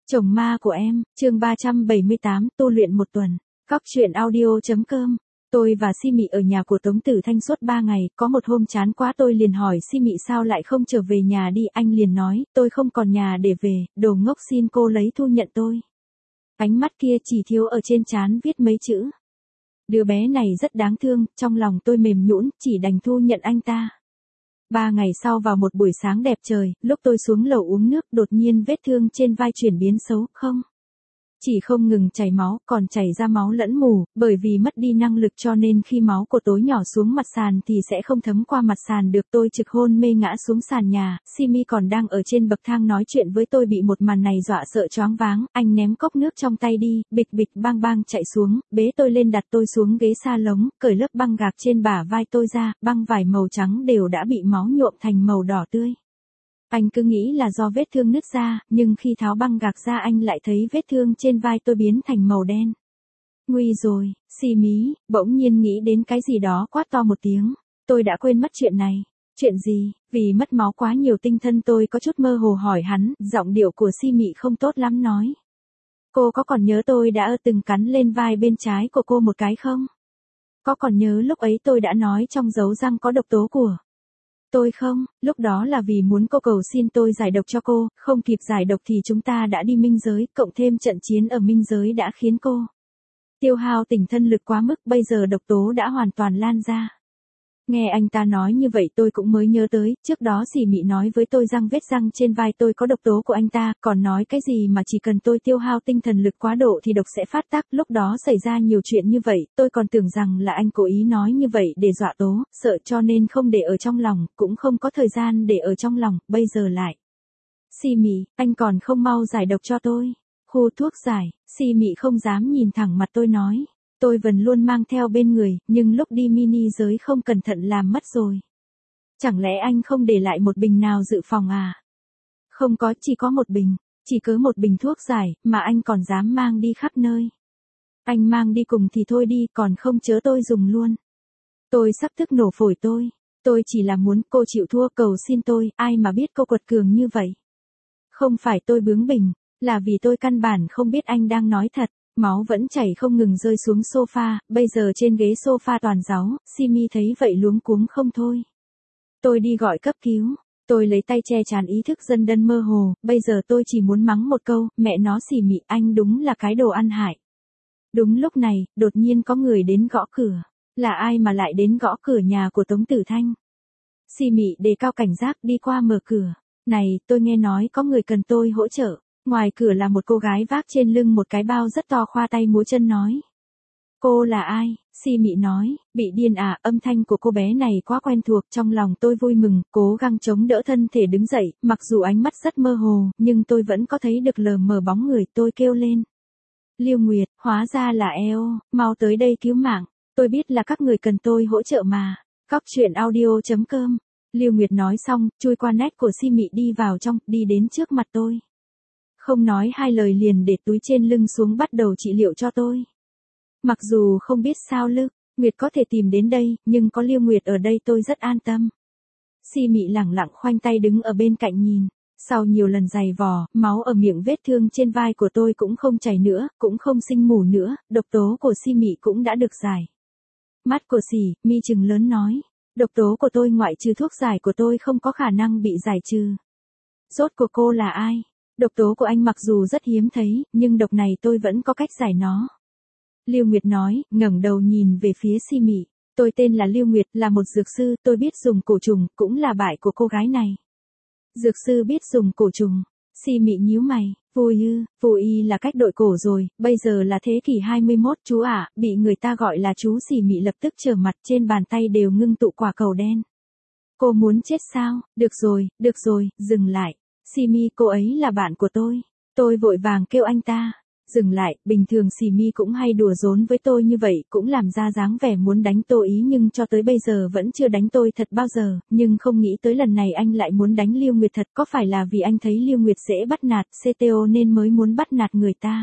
Chồng ma của em, chương 378, tu luyện một tuần. Góc truyện audio.com. Tôi và Si Mị ở nhà của Tống Tử Thanh suốt 3 ngày, có một hôm chán quá tôi liền hỏi Si Mị sao lại không trở về nhà đi, anh liền nói, tôi không còn nhà để về, đồ ngốc xin cô lấy thu nhận tôi. Ánh mắt kia chỉ thiếu ở trên trán viết mấy chữ. Đứa bé này rất đáng thương, trong lòng tôi mềm nhũn, chỉ đành thu nhận anh ta. 3 ngày sau vào một buổi sáng đẹp trời, lúc tôi xuống lầu uống nước, đột nhiên vết thương trên vai chuyển biến xấu, chỉ không ngừng chảy máu, còn chảy ra máu lẫn mù, bởi vì mất đi năng lực cho nên khi máu của tối nhỏ xuống mặt sàn thì sẽ không thấm qua mặt sàn được. Tôi trực hôn mê ngã xuống sàn nhà, Simi còn đang ở trên bậc thang nói chuyện với tôi bị một màn này dọa sợ choáng váng, anh ném cốc nước trong tay đi, bịch bịch bang bang chạy xuống, bế tôi lên đặt tôi xuống ghế sa lông, cởi lớp băng gạc trên bả vai tôi ra, băng vải màu trắng đều đã bị máu nhuộm thành màu đỏ tươi. Anh cứ nghĩ là do vết thương nứt ra, nhưng khi tháo băng gạc ra anh lại thấy vết thương trên vai tôi biến thành màu đen. Nguy rồi, Si Mí, bỗng nhiên nghĩ đến cái gì đó quát to một tiếng. Tôi đã quên mất chuyện này. Chuyện gì? Vì mất máu quá nhiều tinh thần tôi có chút mơ hồ hỏi hắn, giọng điệu của Si Mị không tốt lắm nói. Cô có còn nhớ tôi đã từng cắn lên vai bên trái của cô một cái không? Có còn nhớ lúc ấy tôi đã nói trong dấu răng có độc tố của tôi không? Lúc đó là vì muốn cô cầu xin tôi giải độc cho cô, không kịp giải độc thì chúng ta đã đi minh giới, cộng thêm trận chiến ở minh giới đã khiến cô tiêu hao tinh thần lực quá mức, bây giờ độc tố đã hoàn toàn lan ra. Nghe anh ta nói như vậy tôi cũng mới nhớ tới, trước đó Si Mị nói với tôi rằng vết răng trên vai tôi có độc tố của anh ta, còn nói cái gì mà chỉ cần tôi tiêu hao tinh thần lực quá độ thì độc sẽ phát tác, lúc đó xảy ra nhiều chuyện như vậy, tôi còn tưởng rằng là anh cố ý nói như vậy để dọa Tố, sợ cho nên không để ở trong lòng, cũng không có thời gian để ở trong lòng, bây giờ lại. Si Mị, anh còn không mau giải độc cho tôi. Khu thuốc giải, Si Mị không dám nhìn thẳng mặt tôi nói. Tôi vẫn luôn mang theo bên người, nhưng lúc đi mini giới không cẩn thận làm mất rồi. Chẳng lẽ anh không để lại một bình nào dự phòng à? Không có, chỉ có một bình, chỉ cứ một bình thuốc giải, mà anh còn dám mang đi khắp nơi. Anh mang đi cùng thì thôi đi, còn không chớ tôi dùng luôn. Tôi sắp tức nổ phổi tôi chỉ là muốn cô chịu thua cầu xin tôi, ai mà biết cô quật cường như vậy. Không phải tôi bướng bỉnh, là vì tôi căn bản không biết anh đang nói thật. Máu vẫn chảy không ngừng rơi xuống sofa, bây giờ trên ghế sofa toàn dáu, Simi thấy vậy luống cuống không thôi. Tôi đi gọi cấp cứu, tôi lấy tay che chắn ý thức dần đần mơ hồ, bây giờ tôi chỉ muốn mắng một câu, mẹ nó Si Mị, anh đúng là cái đồ ăn hại. Đúng lúc này, đột nhiên có người đến gõ cửa, là ai mà lại đến gõ cửa nhà của Tống Tử Thanh. Si Mị đề cao cảnh giác đi qua mở cửa, này, tôi nghe nói có người cần tôi hỗ trợ. Ngoài cửa là một cô gái vác trên lưng một cái bao rất to khoa tay múa chân nói. Cô là ai? Si Mị nói, bị điên à, âm thanh của cô bé này quá quen thuộc, trong lòng tôi vui mừng, cố gắng chống đỡ thân thể đứng dậy, mặc dù ánh mắt rất mơ hồ, nhưng tôi vẫn có thấy được lờ mờ bóng người, tôi kêu lên. Liêu Nguyệt, hóa ra là eo, mau tới đây cứu mạng, tôi biết là các người cần tôi hỗ trợ mà. Góc truyện audio.com. Liêu Nguyệt nói xong, chui qua nét của Si Mị đi vào trong, đi đến trước mặt tôi. Không nói hai lời liền để túi trên lưng xuống bắt đầu trị liệu cho tôi. Mặc dù không biết sao Nguyệt có thể tìm đến đây, nhưng có Liêu Nguyệt ở đây tôi rất an tâm. Si Mị lẳng lặng khoanh tay đứng ở bên cạnh nhìn. Sau nhiều lần giày vò, máu ở miệng vết thương trên vai của tôi cũng không chảy nữa, cũng không sinh mủ nữa, độc tố của Si Mị cũng đã được giải. Mắt của Si Mị trừng lớn nói, độc tố của tôi ngoại trừ thuốc giải của tôi không có khả năng bị giải trừ. Rốt của cô là ai? Độc tố của anh mặc dù rất hiếm thấy, nhưng độc này tôi vẫn có cách giải nó. Liêu Nguyệt nói, ngẩng đầu nhìn về phía Si Mị. Tôi tên là Liêu Nguyệt, là một dược sư, tôi biết dùng cổ trùng, cũng là bại của cô gái này. Dược sư biết dùng cổ trùng. Si Mị nhíu mày, vô y là cách đội cổ rồi, bây giờ là thế kỷ 21 chú ạ, bị người ta gọi là chú. Si Mị lập tức trở mặt, trên bàn tay đều ngưng tụ quả cầu đen. Cô muốn chết sao? Được rồi, dừng lại. Simi, cô ấy là bạn của tôi. Tôi vội vàng kêu anh ta. Dừng lại, bình thường Simi cũng hay đùa giỡn với tôi như vậy, cũng làm ra dáng vẻ muốn đánh tôi ý nhưng cho tới bây giờ vẫn chưa đánh tôi thật bao giờ, nhưng không nghĩ tới lần này anh lại muốn đánh Liêu Nguyệt thật, có phải là vì anh thấy Liêu Nguyệt dễ bắt nạt, CTO nên mới muốn bắt nạt người ta.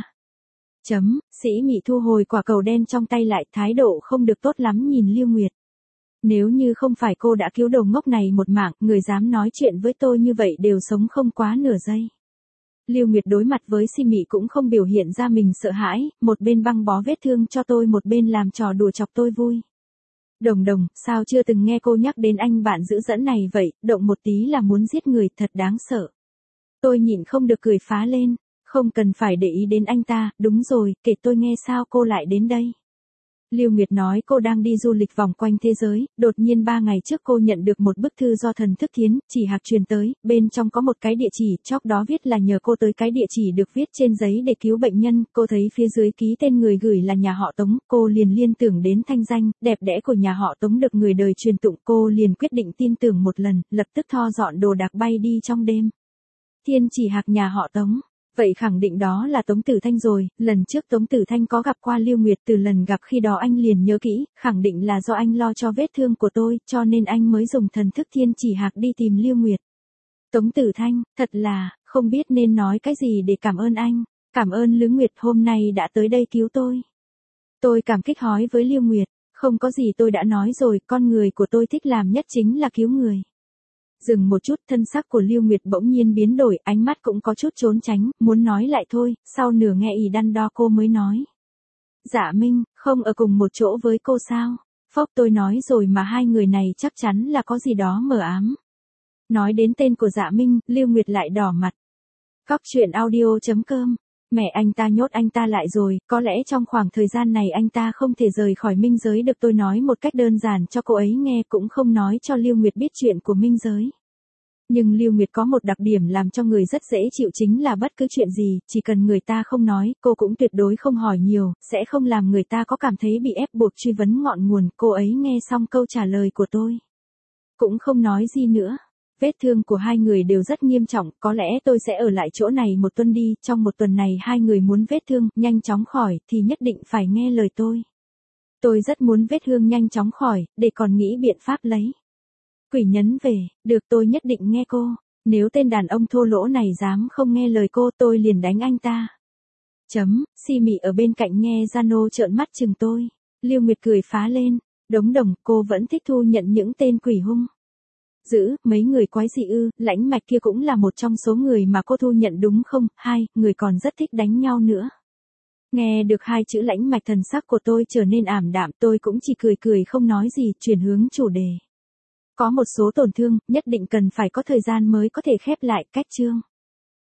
Sĩ Mị thu hồi quả cầu đen trong tay lại, thái độ không được tốt lắm nhìn Liêu Nguyệt. Nếu như không phải cô đã cứu đồ ngốc này một mạng, người dám nói chuyện với tôi như vậy đều sống không quá nửa giây. Lưu Nguyệt đối mặt với Si Mị cũng không biểu hiện ra mình sợ hãi, một bên băng bó vết thương cho tôi một bên làm trò đùa chọc tôi vui. Đồng Đồng, sao chưa từng nghe cô nhắc đến anh bạn giữ dẫn này vậy, động một tí là muốn giết người, thật đáng sợ. Tôi nhịn không được cười phá lên, không cần phải để ý đến anh ta, đúng rồi, kể tôi nghe sao cô lại đến đây. Lưu Nguyệt nói cô đang đi du lịch vòng quanh thế giới, đột nhiên 3 ngày trước cô nhận được một bức thư do thần thức Thiến Chỉ Hạc truyền tới, bên trong có một cái địa chỉ, chóc đó viết là nhờ cô tới cái địa chỉ được viết trên giấy để cứu bệnh nhân, cô thấy phía dưới ký tên người gửi là nhà họ Tống, cô liền liên tưởng đến thanh danh, đẹp đẽ của nhà họ Tống được người đời truyền tụng, cô liền quyết định tin tưởng một lần, lập tức tho dọn đồ đạc bay đi trong đêm. Thiên Chỉ Hạc nhà họ Tống. Vậy khẳng định đó là Tống Tử Thanh rồi, lần trước Tống Tử Thanh có gặp qua Lưu Nguyệt, từ lần gặp khi đó anh liền nhớ kỹ, khẳng định là do anh lo cho vết thương của tôi, cho nên anh mới dùng thần thức Thiên Chỉ Hạc đi tìm Lưu Nguyệt. Tống Tử Thanh, thật là, không biết nên nói cái gì để cảm ơn anh, cảm ơn Lữ Nguyệt hôm nay đã tới đây cứu tôi. Tôi cảm kích nói với Lưu Nguyệt, không có gì tôi đã nói rồi, con người của tôi thích làm nhất chính là cứu người. Dừng một chút, thân sắc của Lưu Nguyệt bỗng nhiên biến đổi, ánh mắt cũng có chút trốn tránh, muốn nói lại thôi, sau nửa nghe ì đắn đo cô mới nói. Dạ Minh, không ở cùng một chỗ với cô sao? Phốc, tôi nói rồi mà hai người này chắc chắn là có gì đó mờ ám. Nói đến tên của Dạ Minh, Lưu Nguyệt lại đỏ mặt. Cóc truyện audio.com. Mẹ anh ta nhốt anh ta lại rồi, có lẽ trong khoảng thời gian này anh ta không thể rời khỏi minh giới được, tôi nói một cách đơn giản cho cô ấy nghe, cũng không nói cho Lưu Nguyệt biết chuyện của minh giới. Nhưng Lưu Nguyệt có một đặc điểm làm cho người rất dễ chịu, chính là bất cứ chuyện gì, chỉ cần người ta không nói, cô cũng tuyệt đối không hỏi nhiều, sẽ không làm người ta có cảm thấy bị ép buộc truy vấn ngọn nguồn. Cô ấy nghe xong câu trả lời của tôi, cũng không nói gì nữa. Vết thương của hai người đều rất nghiêm trọng, có lẽ tôi sẽ ở lại chỗ này một tuần đi, trong một tuần này hai người muốn vết thương nhanh chóng khỏi thì nhất định phải nghe lời tôi. Tôi rất muốn vết thương nhanh chóng khỏi, để còn nghĩ biện pháp lấy quỷ nhấn về, được, tôi nhất định nghe cô, nếu tên đàn ông thô lỗ này dám không nghe lời cô tôi liền đánh anh ta. Si Mị ở bên cạnh nghe Giano trợn mắt chừng tôi. Lưu Nguyệt cười phá lên, Đống Đồng, cô vẫn thích thu nhận những tên quỷ hung dữ, mấy người quái dị ư? Lãnh Mạch kia cũng là một trong số người mà cô thu nhận đúng không? Hai người còn rất thích đánh nhau nữa. Nghe được hai chữ Lãnh Mạch, thần sắc của tôi trở nên ảm đạm, tôi cũng chỉ cười cười không nói gì, chuyển hướng chủ đề. Có một số tổn thương, nhất định cần phải có thời gian mới có thể khép lại. Cách chương